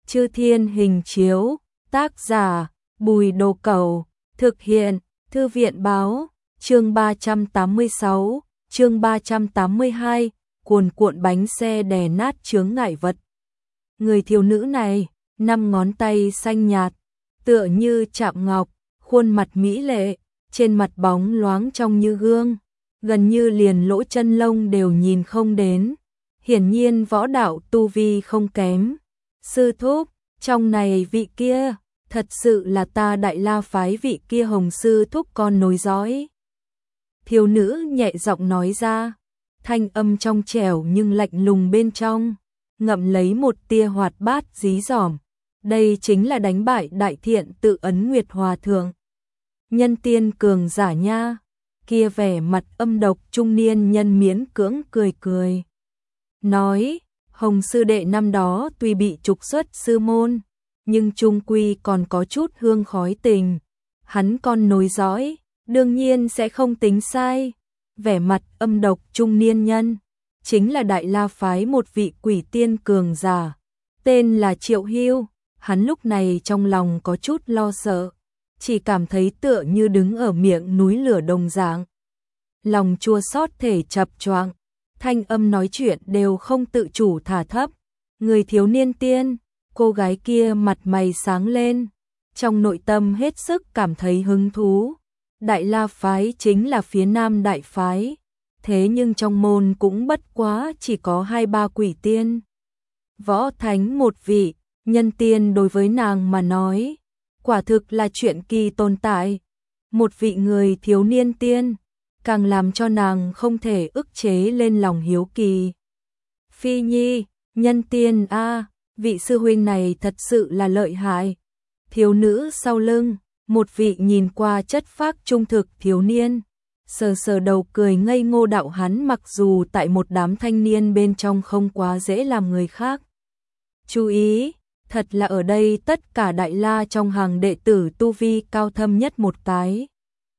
Chư Thiên Hình Chiếu, tác giả Bùi Đồ Cẩu, thực hiện Thư viện Báo, chương 386, chương 382, cuồn cuộn bánh xe đè nát chướng ngại vật. Người thiếu nữ này, 5 ngón tay xanh nhạt, tựa như chạm ngọc, khuôn mặt mỹ lệ, trên mặt bóng loáng trong như gương, gần như liền lỗ chân lông đều nhìn không đến. Hiển nhiên võ đạo tu vi không kém. Sư thúc, trong này vị kia, thật sự là ta Đại La phái vị kia Hồng sư thúc con nối dõi. Thiếu nữ nhẹ giọng nói ra, thanh âm trong trẻo nhưng lạnh lùng bên trong, ngậm lấy một tia hoạt bát dí dỏm. Đây chính là đánh bại đại thiện tự Ấn Nguyệt Hòa Thượng. Nhân tiên cường giả nha, kia vẻ mặt âm độc trung niên nhân miễn cưỡng cười cười. Nói, Hồng sư đệ năm đó tuy bị trục xuất sư môn, nhưng chung quy còn có chút hương khói tình. Hắn con nối dõi, đương nhiên sẽ không tính sai. Vẻ mặt âm độc trung niên nhân, chính là Đại La phái một vị quỷ tiên cường giả, tên là Triệu Hưu. Hắn lúc này trong lòng có chút lo sợ, chỉ cảm thấy tựa như đứng ở miệng núi lửa đồng dạng. Lòng chua xót thể chập choạng, thanh âm nói chuyện đều không tự chủ thả thấp. Người thiếu niên tiên, cô gái kia mặt mày sáng lên, trong nội tâm hết sức cảm thấy hứng thú. Đại La phái chính là phía Nam đại phái, thế nhưng trong môn cũng bất quá chỉ có 2-3 quỷ tiên. Võ thánh một vị, nhân tiên đối với nàng mà nói, quả thực là chuyện kỳ tồn tại. Một vị người thiếu niên tiên, càng làm cho nàng không thể ức chế lên lòng hiếu kỳ. Phi Nhi, nhân tiên a, vị sư huynh này thật sự là lợi hại. Thiếu nữ sau lưng, một vị nhìn qua chất phác trung thực thiếu niên, sờ sờ đầu cười ngây ngô đạo hắn mặc dù tại một đám thanh niên bên trong không quá dễ làm người khác chú ý, thật là ở đây tất cả Đại La trong hàng đệ tử tu vi cao thâm nhất một cái.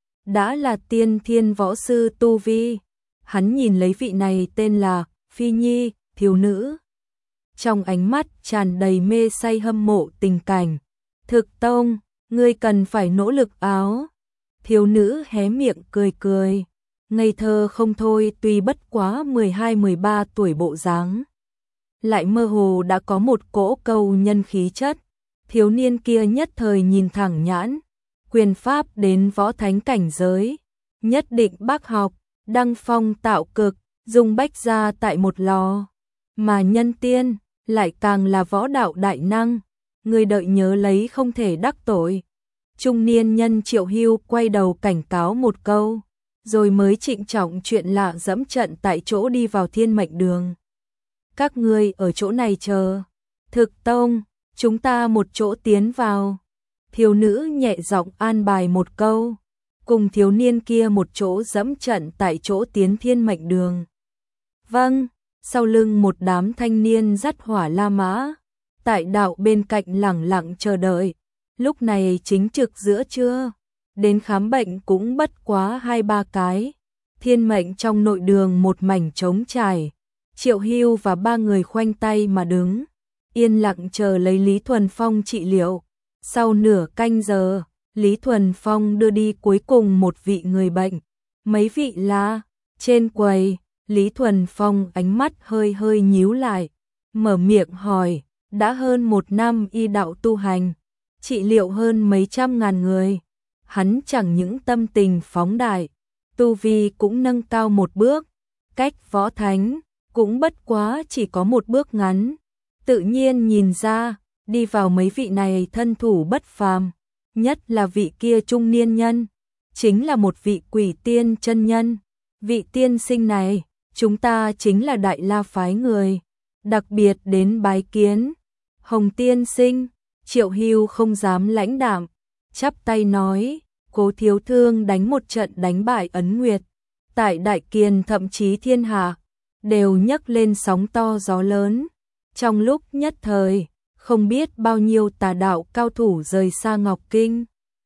Đã là tiên thiên võ sư tu vi, hắn nhìn lấy vị này tên là Phi Nhi, thiếu nữ. Trong ánh mắt tràn đầy mê say hâm mộ tình cảnh. Thực tông, ngươi cần phải nỗ lực áo. Thiếu nữ hé miệng cười cười, ngây thơ không thôi, tuy bất quá 12-13 tuổi bộ dáng, lại mơ hồ đã có một cỗ câu nhân khí chất. Thiếu niên kia nhất thời nhìn thẳng nhãn, quyền pháp đến võ thánh cảnh giới, nhất định bác học, đăng phong tạo cực, dùng bách gia tại một lò. Mà nhân tiên, lại càng là võ đạo đại năng, người đợi nhớ lấy không thể đắc tội. Trung niên nhân Triệu Hưu quay đầu cảnh cáo một câu, rồi mới trịnh trọng chuyện lạ dẫm trận tại chỗ đi vào Thiên Mệnh Đường. Các ngươi ở chỗ này chờ. Thực tông, chúng ta một chỗ tiến vào. Thiếu nữ nhẹ giọng an bài một câu, cùng thiếu niên kia một chỗ dẫm trận tại chỗ tiến Thiên Mệnh Đường. Vâng, sau lưng một đám thanh niên dắt hỏa la mã, tại đạo bên cạnh lẳng lặng chờ đợi. Lúc này chính trực giữa trưa, đến khám bệnh cũng bất quá 2-3 cái. Thiên Mệnh trong nội đường một mảnh trống trải, Triệu Hưu và 3 người khoanh tay mà đứng, yên lặng chờ lấy Lý Thuần Phong trị liệu. Sau nửa canh giờ, Lý Thuần Phong đưa đi cuối cùng một vị người bệnh. Mấy vị là, trên quầy, Lý Thuần Phong ánh mắt hơi hơi nhíu lại, mở miệng hỏi, đã hơn 1 năm y đạo tu hành, trị liệu hơn mấy trăm ngàn người. Hắn chẳng những tâm tình phóng đại, tu vi cũng nâng cao một bước, cách võ thánh cũng bất quá chỉ có một bước ngắn. Tự nhiên nhìn ra, đi vào mấy vị này thân thủ bất phàm, nhất là vị kia trung niên nhân, chính là một vị quỷ tiên chân nhân. Vị tiên sinh này, chúng ta chính là Đại La phái người, đặc biệt đến bái kiến. Hồng tiên sinh, Triệu Hưu không dám lãnh đạm, chắp tay nói, Cố thiếu thương đánh một trận đánh bại Ấn Nguyệt, tại Đại Kiền thậm chí thiên hạ, đều nhấc lên sóng to gió lớn. Trong lúc nhất thời, không biết bao nhiêu tà đạo cao thủ rời xa Ngọc Kinh.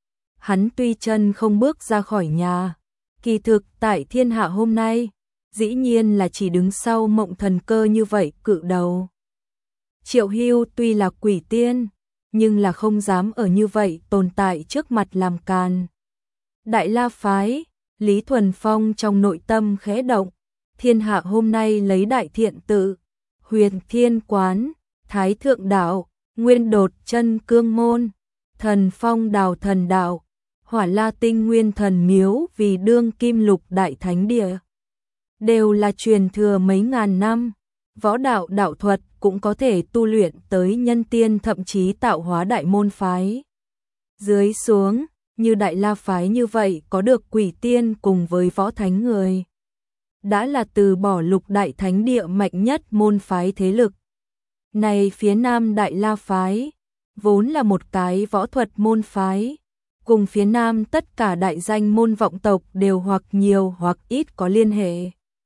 Hắn tuy chân không bước ra khỏi nhà, kỳ thực tại thiên hạ hôm nay, dĩ nhiên là chỉ đứng sau Mộng Thần Cơ như vậy cự đầu. Triệu Hưu tuy là quỷ tiên, nhưng là không dám ở như vậy tồn tại trước mặt làm càn. Đại La phái, Lý Thuần Phong trong nội tâm khẽ động, thiên hạ hôm nay lấy Đại Thiện tự, Huyền Thiên quán, Thái Thượng đạo, Nguyên Đột chân cương môn, Thần Phong đào thần đạo, Hỏa La Tinh Nguyên thần miếu vì đương kim lục đại thánh địa. Đều là truyền thừa mấy ngàn năm, võ đạo đạo thuật cũng có thể tu luyện tới nhân tiên, thậm chí tạo hóa đại môn phái. Dưới xuống, như Đại La phái như vậy có được quỷ tiên cùng với võ thánh người. Đã là từ bỏ lục đại thánh địa mạnh nhất môn phái thế lực. Này phía nam Đại La phái, vốn là một cái võ thuật môn phái, cùng phía nam tất cả đại danh môn vọng tộc đều hoặc nhiều hoặc ít có liên hệ.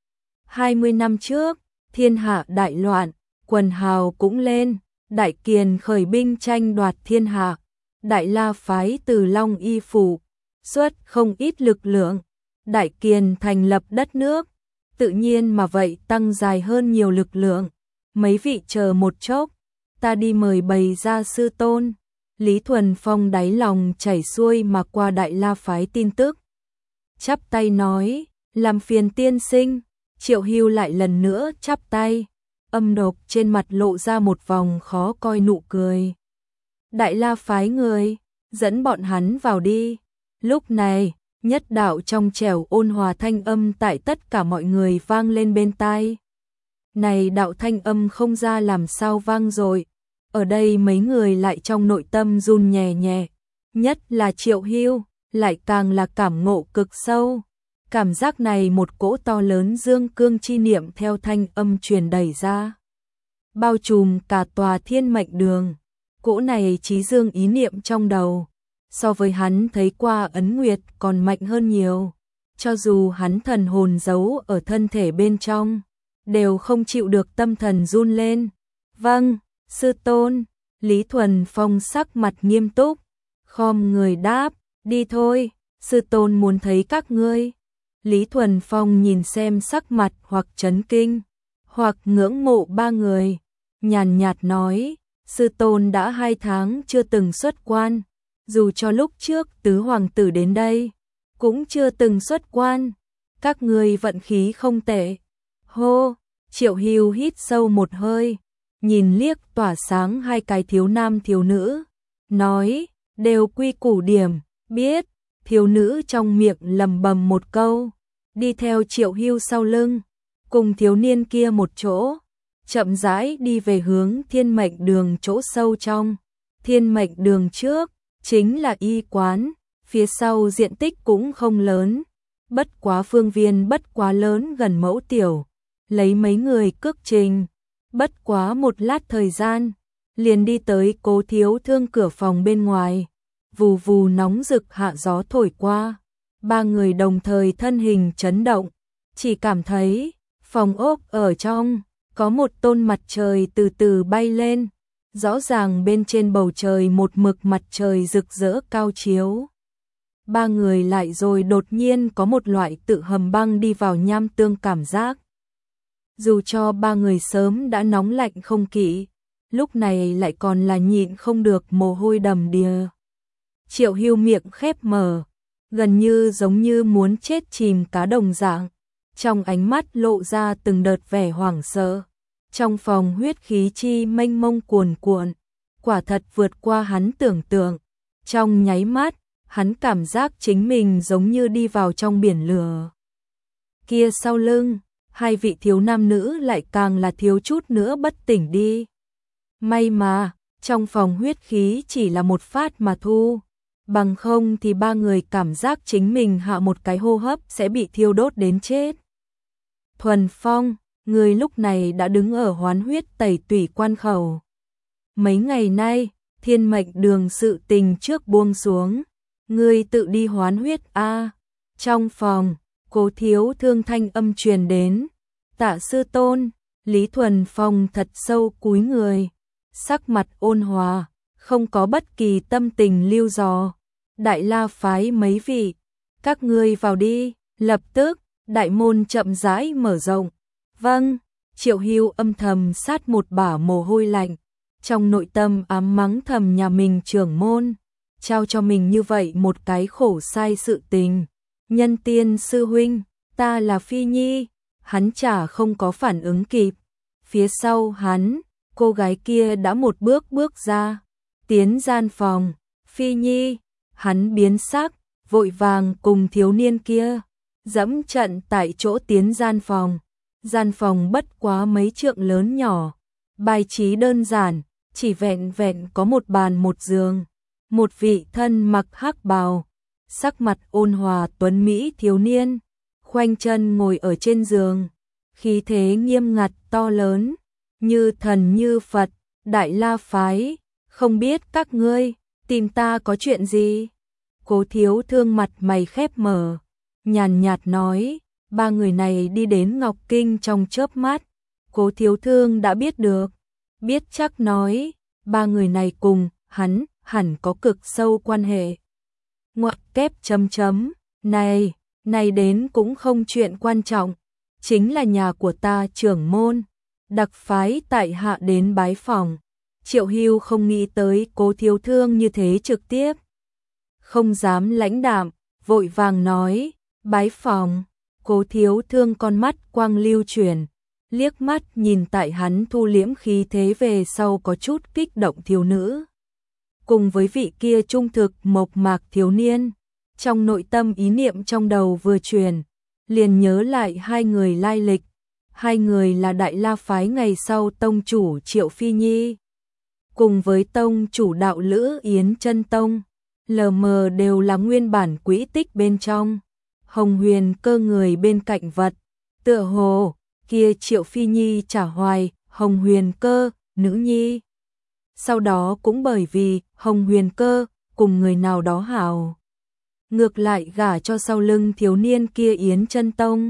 20 năm trước, thiên hạ đại loạn, quần hào cũng lên, Đại Kiền khởi binh tranh đoạt thiên hạ. Đại La phái từ Long Y phủ xuất không ít lực lượng, Đại Kiền thành lập đất nước, tự nhiên mà vậy tăng dài hơn nhiều lực lượng. Mấy vị chờ một chốc, ta đi mời bày ra sư tôn. Lý Thuần Phong đáy lòng chảy xuôi mà qua Đại La phái tin tức. Chắp tay nói, làm phiền tiên sinh. Triệu Hưu lại lần nữa chắp tay, âm độc trên mặt lộ ra một vòng khó coi nụ cười. Đại La phái người, dẫn bọn hắn vào đi. Lúc này, nhất đạo trong trẻo ôn hòa thanh âm tại tất cả mọi người vang lên bên tai. Này đạo thanh âm không ra làm sao vang rồi. Ở đây mấy người lại trong nội tâm run nhẹ nhẹ, nhất là Triệu Hưu, lại càng là cảm ngộ cực sâu. Cảm giác này một cỗ to lớn dương cương chi niệm theo thanh âm truyền đẩy ra, bao trùm cả tòa Thiên Mệnh Đường. Cỗ này chí dương ý niệm trong đầu, so với hắn thấy qua ấn nguyệt còn mạnh hơn nhiều. Cho dù hắn thần hồn giấu ở thân thể bên trong, đều không chịu được tâm thần run lên. Vâng, sư tôn. Lý Thuần Phong sắc mặt nghiêm túc, khom người đáp, đi thôi, sư tôn muốn thấy các ngươi. Lý Thuần Phong nhìn xem sắc mặt hoặc chấn kinh, hoặc ngưỡng mộ ba người, nhàn nhạt nói, sư tôn đã 2 tháng chưa từng xuất quan, dù cho lúc trước tứ hoàng tử đến đây, cũng chưa từng xuất quan, các ngươi vận khí không tệ. Hô, Triệu Hưu hít sâu một hơi, nhìn liếc tỏa sáng 2 cái thiếu nam thiếu nữ, nói, đều quy củ điểm, biết. Thiếu nữ trong miệng lầm bầm một câu, đi theo Triệu Hưu sau lưng, cùng thiếu niên kia một chỗ, chậm rãi đi về hướng Thiên Mệnh Đường chỗ sâu trong. Thiên Mệnh Đường trước chính là y quán, phía sau diện tích cũng không lớn, bất quá phương viên bất quá lớn gần mẫu tiểu, lấy mấy người cước trình, bất quá một lát thời gian, liền đi tới Cố Thiếu Thương cửa phòng bên ngoài. Vù vù nóng rực hạ gió thổi qua, ba người đồng thời thân hình chấn động, chỉ cảm thấy phòng ốc ở trong có một tôn mặt trời từ từ bay lên, rõ ràng bên trên bầu trời một mực mặt trời rực rỡ cao chiếu. Ba người lại rồi đột nhiên có một loại tự hầm băng đi vào nham tương cảm giác. Dù cho ba người sớm đã nóng lạnh không kỵ, lúc này lại còn là nhịn không được mồ hôi đầm đìa. Triệu Hưu miệng khép mở, gần như giống như muốn chết chìm cá đồng dạng, trong ánh mắt lộ ra từng đợt vẻ hoảng sợ. Trong phòng huyết khí chi mênh mông cuồn cuộn, quả thật vượt qua hắn tưởng tượng. Trong nháy mắt, hắn cảm giác chính mình giống như đi vào trong biển lửa. Kia sau lưng, 2 vị thiếu nam nữ lại càng là thiếu chút nữa bất tỉnh đi. May mà, trong phòng huyết khí chỉ là một phát mà thu. Bằng không thì ba người cảm giác chính mình hạ một cái hô hấp sẽ bị thiêu đốt đến chết. Thuần Phong, người lúc này đã đứng ở Hoán Huyết Tẩy Tủy quan khẩu. Mấy ngày nay, Thiên Mệnh Đường sự tình trước buông xuống, ngươi tự đi hoán huyết a. Trong phòng, Cố Thiếu Thương thanh âm truyền đến, Tạ sư tôn. Lý Thuần Phong thật sâu cúi người, sắc mặt ôn hòa, không có bất kỳ tâm tình lưu dò. Đại La phái mấy vị, các ngươi vào đi. Lập tức, đại môn chậm rãi mở rộng. Vâng. Triệu Hưu âm thầm sát một bả mồ hôi lạnh, trong nội tâm ám mắng thầm nhà mình trưởng môn, trao cho mình như vậy một cái khổ sai sự tình. Nhân tiên sư huynh, ta là Phi Nhi, hắn chả không có phản ứng kịp. Phía sau hắn, cô gái kia đã một bước bước ra, tiến gian phòng. Phi Nhi, hắn biến sắc, vội vàng cùng thiếu niên kia dẫm trận tại chỗ tiến gian phòng. Gian phòng bất quá mấy trượng lớn nhỏ, bài trí đơn giản, chỉ vẹn vẹn có một bàn một giường. Một vị thân mặc hắc bào, sắc mặt ôn hòa tuấn mỹ thiếu niên, khoanh chân ngồi ở trên giường, khí thế nghiêm ngặt to lớn, như thần như Phật. Đại La phái, không biết các ngươi tìm ta có chuyện gì? Cố Thiếu Thương mặt mày khép mở, nhàn nhạt nói, ba người này đi đến Ngọc Kinh trong chớp mắt. Cố Thiếu Thương đã biết được, biết chắc nói, ba người này cùng hắn hẳn có cực sâu quan hệ. Ngoặc kép chấm chấm, này đến cũng không chuyện quan trọng, chính là nhà của ta trưởng môn, đặc phái tại hạ đến bái phòng. Triệu Hưu không nghĩ tới Cố Thiếu Thương như thế trực tiếp, không dám lãnh đạm, vội vàng nói, bái phòng. Cố Thiếu Thương con mắt quang lưu chuyển, liếc mắt nhìn tại hắn thu liễm khí thế về sau có chút kích động thiếu nữ. Cùng với vị kia trung thực mộc mạc thiếu niên, trong nội tâm ý niệm trong đầu vừa truyền, liền nhớ lại hai người lai lịch. Hai người là Đại La phái ngày sau tông chủ Triệu Phi Nhi, cùng với tông chủ đạo lữ Yến Chân Tông, lờ mờ đều là nguyên bản quỹ tích bên trong. Hồng Huyền Cơ người bên cạnh vật, tựa hồ kia Triệu Phi Nhi trả hoài Hồng Huyền Cơ nữ nhi. Sau đó cũng bởi vì Hồng Huyền Cơ cùng người nào đó hảo, ngược lại gả cho sau lưng thiếu niên kia Yến Chân Tông.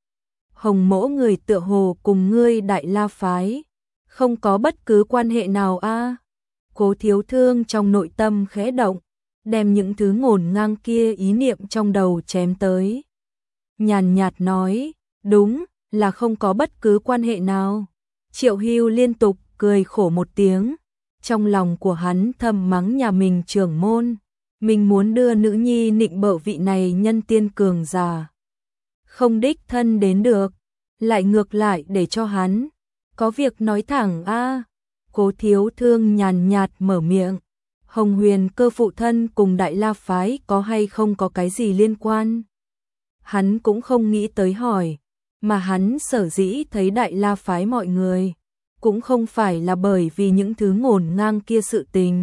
Hồng mỗ người tựa hồ cùng ngươi Đại La phái không có bất cứ quan hệ nào a. Cố Thiếu Thương trong nội tâm khẽ động, đem những thứ ngổn ngang kia ý niệm trong đầu chém tới. Nhàn nhạt nói, đúng là không có bất cứ quan hệ nào. Triệu Hưu liên tục cười khổ một tiếng, trong lòng của hắn thầm mắng nhà mình trưởng môn, mình muốn đưa nữ nhi nịnh bợ vị này nhân tiên cường giả, không đích thân đến được, lại ngược lại để cho hắn có việc nói thẳng a. Cố Thiếu Thương nhàn nhạt mở miệng, Hồng Huyền Cơ phụ thân cùng Đại La phái có hay không có cái gì liên quan? Hắn cũng không nghĩ tới hỏi, mà hắn sở dĩ thấy Đại La phái mọi người, cũng không phải là bởi vì những thứ ngổn ngang kia sự tình,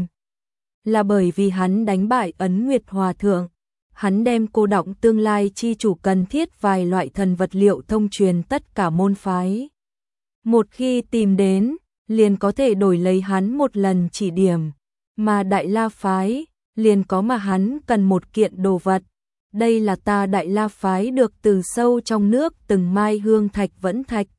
là bởi vì hắn đánh bại Ấn Nguyệt Hòa Thượng, hắn đem cô đọng tương lai chi chủ cần thiết vài loại thần vật liệu thông truyền tất cả môn phái. Một khi tìm đến, liền có thể đổi lấy hắn một lần chỉ điểm, mà Đại La phái liền có mà hắn cần một kiện đồ vật. Đây là ta Đại La phái được từ sâu trong nước từng mai hương thạch vẫn thạch.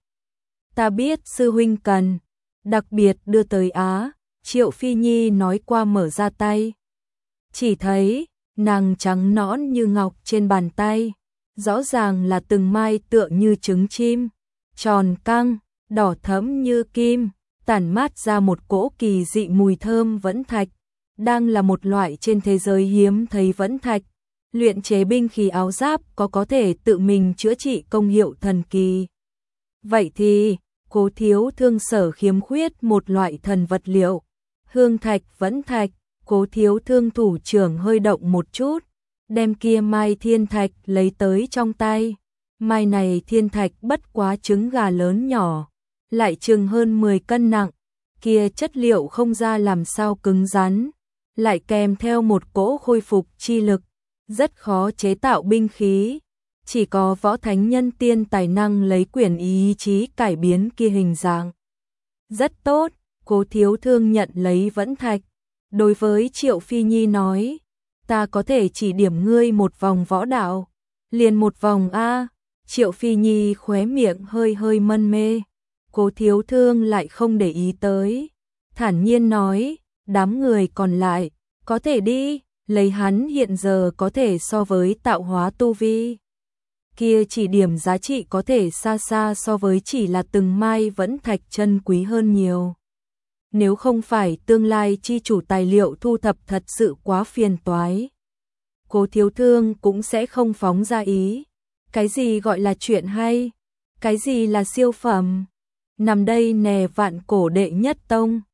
Ta biết sư huynh cần, đặc biệt đưa tới Á. Triệu Phi Nhi nói qua mở ra tay, chỉ thấy nàng trắng nõn như ngọc trên bàn tay, rõ ràng là từng mai tựa như trứng chim, tròn căng, đỏ thẫm như kim, tản mát ra một cỗ kỳ dị mùi thơm vẫn thạch, đang là một loại trên thế giới hiếm thấy vẫn thạch. Luyện chế binh khí áo giáp có thể tự mình chữa trị công hiệu thần kỳ. Vậy thì, Cố Thiếu Thương sở khiếm khuyết một loại thần vật liệu, hương thạch vẫn thạch. Cố Thiếu Thương thủ trưởng hơi động một chút, đem kia mai thiên thạch lấy tới trong tay. Mai này thiên thạch bất quá trứng gà lớn nhỏ, lại chừng hơn 10 cân nặng, kia chất liệu không ra làm sao cứng rắn, lại kèm theo một cỗ khôi phục chi lực, rất khó chế tạo binh khí, chỉ có võ thánh nhân tiên tài năng lấy quyền ý chí cải biến kia hình dạng. Rất tốt, Cố Thiếu Thương nhận lấy vẫn thạch, đối với Triệu Phi Nhi nói, ta có thể chỉ điểm ngươi một vòng võ đạo, liền một vòng a. Triệu Phi Nhi khóe miệng hơi hơi mân mê, Cố Thiếu Thương lại không để ý tới, thản nhiên nói, đám người còn lại, có thể đi, lấy hắn hiện giờ có thể so với tạo hóa tu vi. Kia chỉ điểm giá trị có thể xa xa so với chỉ là từng mai vẫn thạch chân quý hơn nhiều. Nếu không phải tương lai chi chủ tài liệu thu thập thật sự quá phiền toái, Cố Thiếu Thương cũng sẽ không phóng ra ý. Cái gì gọi là chuyện hay? Cái gì là siêu phẩm? Nằm đây nè, vạn cổ đệ nhất tông.